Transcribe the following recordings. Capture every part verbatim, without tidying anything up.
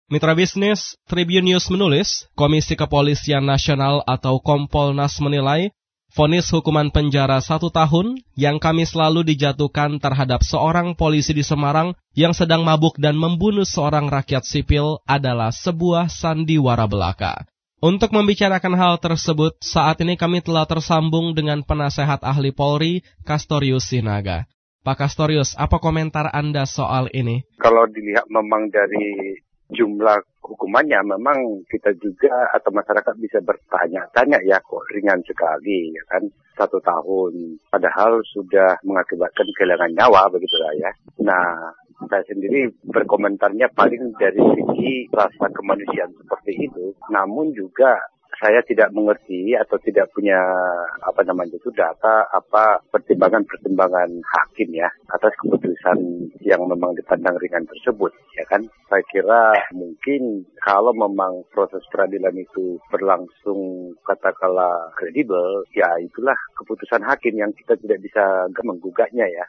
Mitra bisnis, Tribun News menulis, Komisi Kepolisian Nasional atau Kompolnas menilai, vonis hukuman penjara satu tahun yang Kamis lalu dijatuhkan terhadap seorang polisi di Semarang yang sedang mabuk dan membunuh seorang rakyat sipil adalah sebuah sandiwara belaka. Untuk membicarakan hal tersebut, saat ini kami telah tersambung dengan penasehat ahli Polri, Castorius Sinaga. Pak Castorius, apa komentar Anda soal ini? Kalau dilihat memang dari jumlah hukumannya, memang kita juga atau masyarakat bisa bertanya-tanya ya, kok ringan sekali ya kan, satu tahun. Padahal sudah mengakibatkan kehilangan nyawa begitulah ya. Nah, saya sendiri berkomentarnya paling dari segi rasa kemanusiaan seperti itu. Namun juga saya tidak mengerti atau tidak punya apa namanya itu data apa pertimbangan-pertimbangan hakim ya atas keputusan yang memang dipandang ringan tersebut ya kan. Saya kira mungkin kalau memang proses peradilan itu berlangsung katakanlah kredibel, ya itulah keputusan hakim yang kita tidak bisa menggugatnya ya.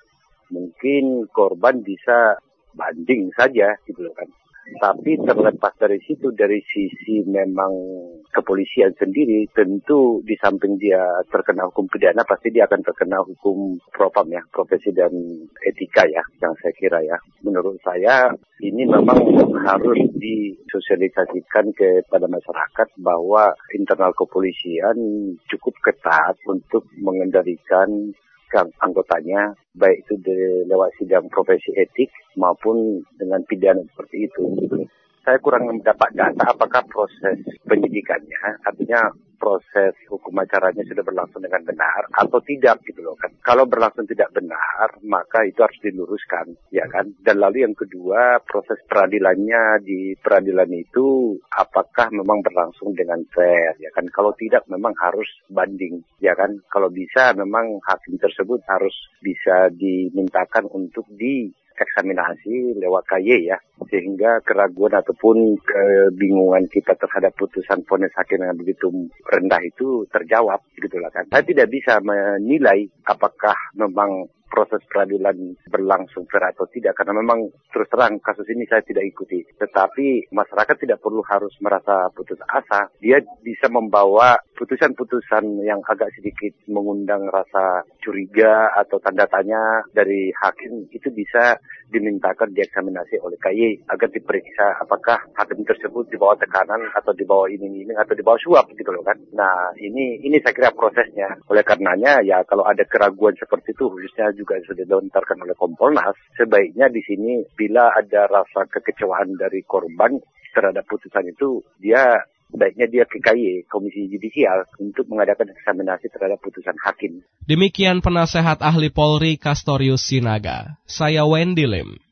Mungkin korban bisa banding saja gitu loh kan. Tapi terlepas dari situ, dari sisi memang kepolisian sendiri, tentu di samping dia terkena hukum pidana, pasti dia akan terkena hukum propam ya, profesi dan etika ya, yang saya kira ya. Menurut saya, ini memang harus disosialisasikan kepada masyarakat bahwa internal kepolisian cukup ketat untuk mengendalikan anggotanya, baik itu lewat sidang profesi etik maupun dengan pidana seperti itu. Saya kurang mendapat data apakah proses penyidikannya, artinya proses hukum acaranya sudah berlangsung dengan benar atau tidak gitu loh kan. Kalau berlangsung tidak benar, maka itu harus diluruskan, ya kan. Dan lalu yang kedua, proses peradilannya di peradilan itu apakah memang berlangsung dengan fair, ya kan. Kalau tidak memang harus banding, ya kan. Kalau bisa memang hakim tersebut harus bisa dimintakan untuk di eksaminasi lewat K Y ya, sehingga keraguan ataupun kebingungan kita terhadap putusan vonis hakim yang begitu rendah itu terjawab, gitulah kan. Saya tidak bisa menilai apakah memang proses peradilan berlangsung fair atau tidak, karena memang terus terang kasus ini saya tidak ikuti. Tetapi masyarakat tidak perlu harus merasa putus asa. Dia bisa membawa putusan-putusan yang agak sedikit mengundang rasa curiga atau tanda tanya dari hakim, itu bisa dimintakan dieksaminasi oleh K Y agar diperiksa apakah hakim tersebut di bawah tekanan atau di bawah ini-ini atau di bawah suap gitu loh kan. Nah, ini ini saya kira prosesnya. Oleh karenanya ya kalau ada keraguan seperti itu, khususnya juga sudah dilontarkan oleh Kompolnas, sebaiknya di sini bila ada rasa kekecewaan dari korban terhadap putusan itu, dia baiknya dia ke K Y, Komisi Yudisial, untuk mengadakan eksaminasi terhadap putusan hakim. Demikian penasehat ahli Polri Castorius Sinaga. Saya Wendy Lim.